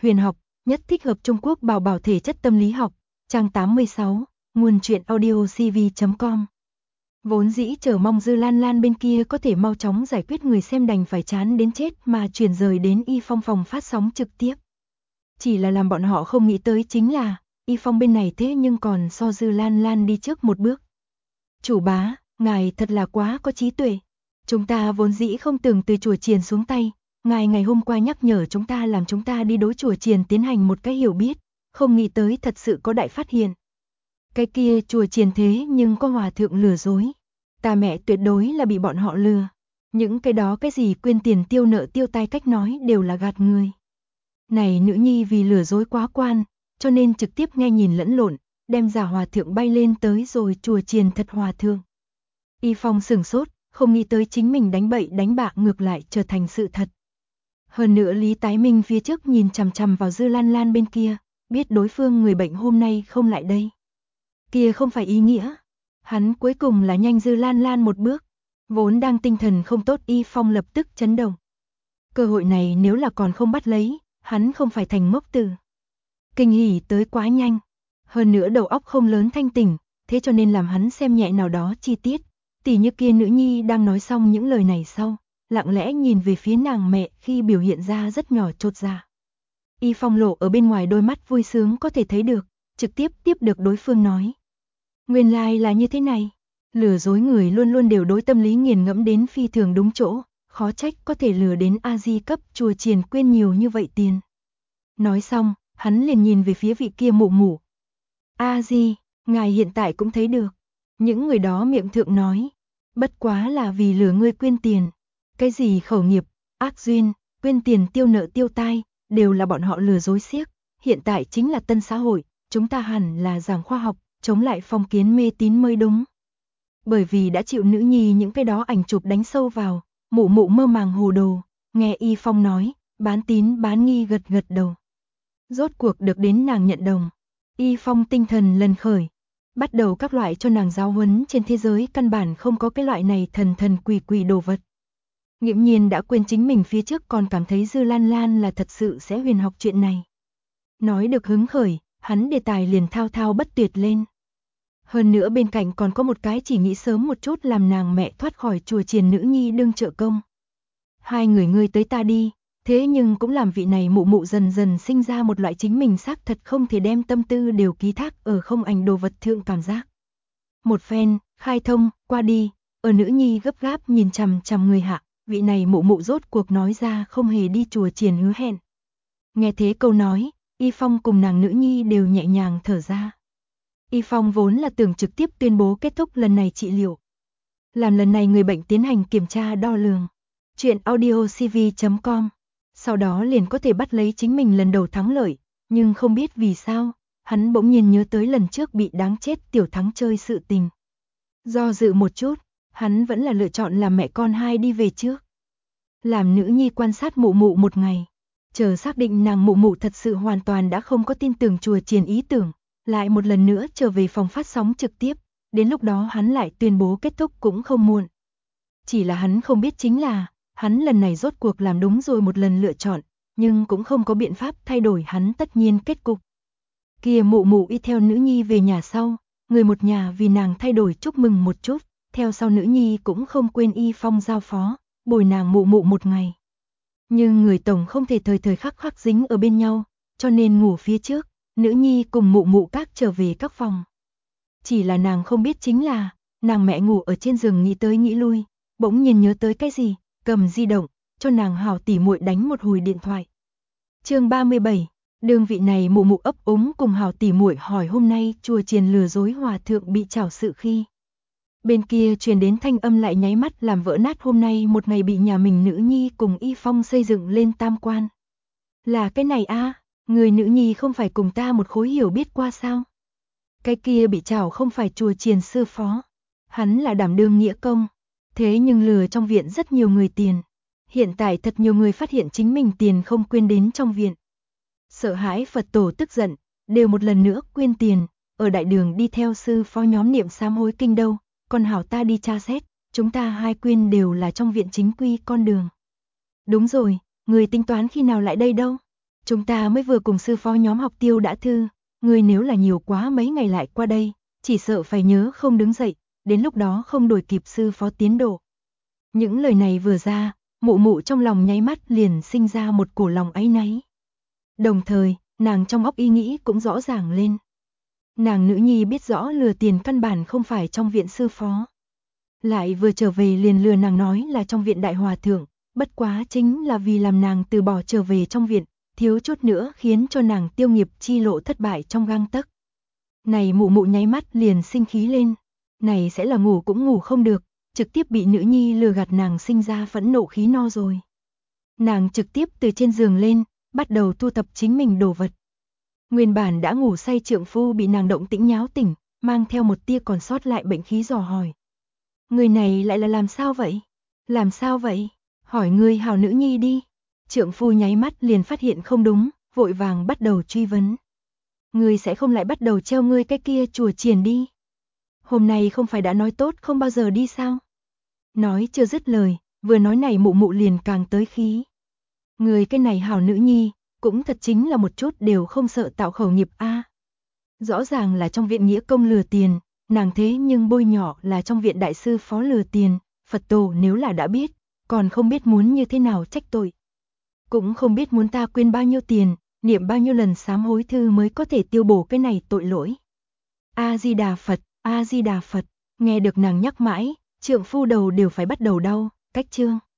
huyền học, nhất thích hợp Trung Quốc bảo bảo thể chất tâm lý học, trang 86, nguồn truyện audio cv.com. Vốn dĩ chờ mong Dư Lan Lan bên kia có thể mau chóng giải quyết, người xem đành phải chán đến chết mà chuyển rời đến Y Phong phòng phát sóng trực tiếp. Chỉ là làm bọn họ không nghĩ tới chính là, Y Phong bên này thế nhưng còn so Dư Lan Lan đi trước một bước. Chủ bá, ngài thật là quá có trí tuệ. Chúng ta vốn dĩ không tưởng từ chùa Chiền xuống tay, ngài ngày hôm qua nhắc nhở chúng ta làm chúng ta đi đối chùa Chiền tiến hành một cái hiểu biết, không nghĩ tới thật sự có đại phát hiện. Cái kia chùa Chiền thế nhưng có hòa thượng lừa dối. Ta mẹ tuyệt đối là bị bọn họ lừa. Những cái đó cái gì quyên tiền tiêu nợ tiêu tai cách nói đều là gạt người. Này nữ nhi vì lừa dối quá quan, cho nên trực tiếp nghe nhìn lẫn lộn, đem giả hòa thượng bay lên tới rồi chùa Chiền thật hòa thượng. Y Phong sửng sốt, không nghĩ tới chính mình đánh bậy đánh bạ ngược lại trở thành sự thật. Hơn nữa Lý Tái Minh phía trước nhìn chằm chằm vào Dư Lan Lan bên kia, biết đối phương người bệnh hôm nay không lại đây. Kia không phải ý nghĩa. Hắn cuối cùng là nhanh Dư Lan Lan một bước. Vốn đang tinh thần không tốt Y Phong lập tức chấn động. Cơ hội này nếu là còn không bắt lấy, hắn không phải thành ngốc tử. Kinh hỉ tới quá nhanh. Hơn nữa đầu óc không lớn thanh tỉnh, thế cho nên làm hắn xem nhẹ nào đó chi tiết. Tỉ như kia nữ nhi đang nói xong những lời này sau, lặng lẽ nhìn về phía nàng mẹ khi biểu hiện ra rất nhỏ chột dạ. Y Phong lộ ở bên ngoài đôi mắt vui sướng có thể thấy được, trực tiếp tiếp được đối phương nói. Nguyên lai là như thế này, lừa dối người luôn luôn đều đối tâm lý nghiền ngẫm đến phi thường đúng chỗ, khó trách có thể lừa đến A-di cấp chùa Chiền quyên nhiều như vậy tiền. Nói xong, hắn liền nhìn về phía vị kia mụ mụ. A-di, ngài hiện tại cũng thấy được. Những người đó miệng thượng nói, bất quá là vì lừa ngươi quyên tiền. Cái gì khẩu nghiệp, ác duyên, quyên tiền tiêu nợ tiêu tai, đều là bọn họ lừa dối xiếc. Hiện tại chính là tân xã hội, chúng ta hẳn là giảng khoa học, chống lại phong kiến mê tín mới đúng. Bởi vì đã chịu nữ nhi những cái đó ảnh chụp đánh sâu vào, mụ mụ mơ màng hồ đồ, nghe Y Phong nói, bán tín bán nghi gật gật đầu. Rốt cuộc được đến nàng nhận đồng. Y Phong tinh thần lần khởi, bắt đầu các loại cho nàng giáo huấn trên thế giới căn bản không có cái loại này thần thần quỷ quỷ đồ vật. Nghiễm nhiên đã quên chính mình phía trước còn cảm thấy Dư Lan Lan là thật sự sẽ huyền học chuyện này. Nói được hứng khởi, hắn đề tài liền thao thao bất tuyệt lên. Hơn nữa bên cạnh còn có một cái chỉ nghĩ sớm một chút làm nàng mẹ thoát khỏi chùa Chiền nữ nhi đương trợ công. Hai người ngươi tới ta đi, thế nhưng cũng làm vị này mụ mụ dần dần sinh ra một loại chính mình xác thật không thể đem tâm tư đều ký thác ở không ảnh đồ vật thượng cảm giác. Một phen, khai thông, qua đi, ở nữ nhi gấp gáp nhìn chằm chằm người hạ, vị này mụ mụ rốt cuộc nói ra không hề đi chùa Chiền hứa hẹn. Nghe thế câu nói, Y Phong cùng nàng nữ nhi đều nhẹ nhàng thở ra. Y Phong vốn là tưởng trực tiếp tuyên bố kết thúc lần này trị liệu. Làm lần này người bệnh tiến hành kiểm tra đo lường. Chuyện audio cv.com. Sau đó liền có thể bắt lấy chính mình lần đầu thắng lợi, nhưng không biết vì sao, hắn bỗng nhiên nhớ tới lần trước bị đáng chết Tiểu Thắng chơi sự tình. Do dự một chút, hắn vẫn là lựa chọn làm mẹ con hai đi về trước. Làm nữ nhi quan sát mụ mụ một ngày, chờ xác định nàng mụ mụ thật sự hoàn toàn đã không có tin tưởng chùa Chiền ý tưởng, lại một lần nữa trở về phòng phát sóng trực tiếp, đến lúc đó hắn lại tuyên bố kết thúc cũng không muộn. Chỉ là hắn không biết chính là, hắn lần này rốt cuộc làm đúng rồi một lần lựa chọn, nhưng cũng không có biện pháp thay đổi hắn tất nhiên kết cục. Kia mụ mụ y theo nữ nhi về nhà sau, người một nhà vì nàng thay đổi chúc mừng một chút, theo sau nữ nhi cũng không quên Y Phong giao phó, bồi nàng mụ mụ một ngày. Nhưng người tổng không thể thời thời khắc khắc dính ở bên nhau, cho nên ngủ phía trước, nữ nhi cùng mụ mụ các trở về các phòng. Chỉ là nàng không biết chính là, nàng mẹ ngủ ở trên giường nghĩ tới nghĩ lui, bỗng nhiên nhớ tới cái gì, cầm di động, cho nàng hảo tỉ muội đánh một hồi điện thoại. Chương 37, đương vị này mụ mụ ấp úng cùng hảo tỉ muội hỏi hôm nay chùa Chiền lừa dối hòa thượng bị trảo sự khi. Bên kia truyền đến thanh âm lại nháy mắt làm vỡ nát hôm nay một ngày bị nhà mình nữ nhi cùng Y Phong xây dựng lên tam quan. Là cái này a, người nữ nhi không phải cùng ta một khối hiểu biết qua sao? Cái kia bị trảo không phải chùa Chiền sư phó, hắn là đảm đương nghĩa công, thế nhưng lừa trong viện rất nhiều người tiền. Hiện tại thật nhiều người phát hiện chính mình tiền không quyên đến trong viện. Sợ hãi Phật tổ tức giận, đều một lần nữa quyên tiền, ở đại đường đi theo sư phó nhóm niệm sám hối kinh đâu, còn hảo ta đi tra xét, chúng ta hai quyên đều là trong viện chính quy con đường. Đúng rồi, người tính toán khi nào lại đây đâu? Chúng ta mới vừa cùng sư phó nhóm học tiêu đã thư, ngươi nếu là nhiều quá mấy ngày lại qua đây, chỉ sợ phải nhớ không đứng dậy, đến lúc đó không đuổi kịp sư phó tiến độ. Những lời này vừa ra, mụ mụ trong lòng nháy mắt liền sinh ra một cổ lòng áy náy. Đồng thời, nàng trong óc ý nghĩ cũng rõ ràng lên. Nàng nữ nhi biết rõ lừa tiền căn bản không phải trong viện sư phó. Lại vừa trở về liền lừa nàng nói là trong viện đại hòa thượng, bất quá chính là vì làm nàng từ bỏ trở về trong viện, thiếu chút nữa khiến cho nàng tiêu nghiệp chi lộ thất bại trong gang tấc. Này mụ mụ nháy mắt liền sinh khí lên, này sẽ là ngủ cũng ngủ không được, trực tiếp bị nữ nhi lừa gạt nàng sinh ra phẫn nộ khí no rồi. Nàng trực tiếp từ trên giường lên, bắt đầu thu thập chính mình đồ vật. Nguyên bản đã ngủ say trượng phu bị nàng động tĩnh nháo tỉnh, mang theo một tia còn sót lại bệnh khí dò hỏi. Người này lại là làm sao vậy? Làm sao vậy? Hỏi người hảo nữ nhi đi. Trượng phu nháy mắt liền phát hiện không đúng, vội vàng bắt đầu truy vấn. Ngươi sẽ không lại bắt đầu treo ngươi cái kia chùa chiền đi. Hôm nay không phải đã nói tốt không bao giờ đi sao? Nói chưa dứt lời, vừa nói này mụ mụ liền càng tới khí. Người cái này hảo nữ nhi, cũng thật chính là một chút đều không sợ tạo khẩu nghiệp a. Rõ ràng là trong viện nghĩa công lừa tiền, nàng thế nhưng bôi nhỏ là trong viện đại sư phó lừa tiền, Phật tổ nếu là đã biết, còn không biết muốn như thế nào trách tội. Cũng không biết muốn ta quên bao nhiêu tiền, niệm bao nhiêu lần sám hối thư mới có thể tiêu bổ cái này tội lỗi. A-di-đà Phật, A-di-đà Phật, nghe được nàng nhắc mãi, trượng phu đầu đều phải bắt đầu đau, cách chương.